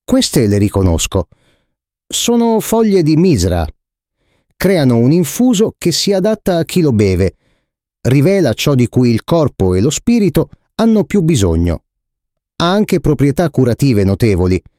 Queste le riconosco. Sono foglie di misra. Creano un infuso che si adatta a chi lo beve. Rivela ciò di cui il corpo e lo spirito hanno più bisogno. Ha anche proprietà curative notevoli.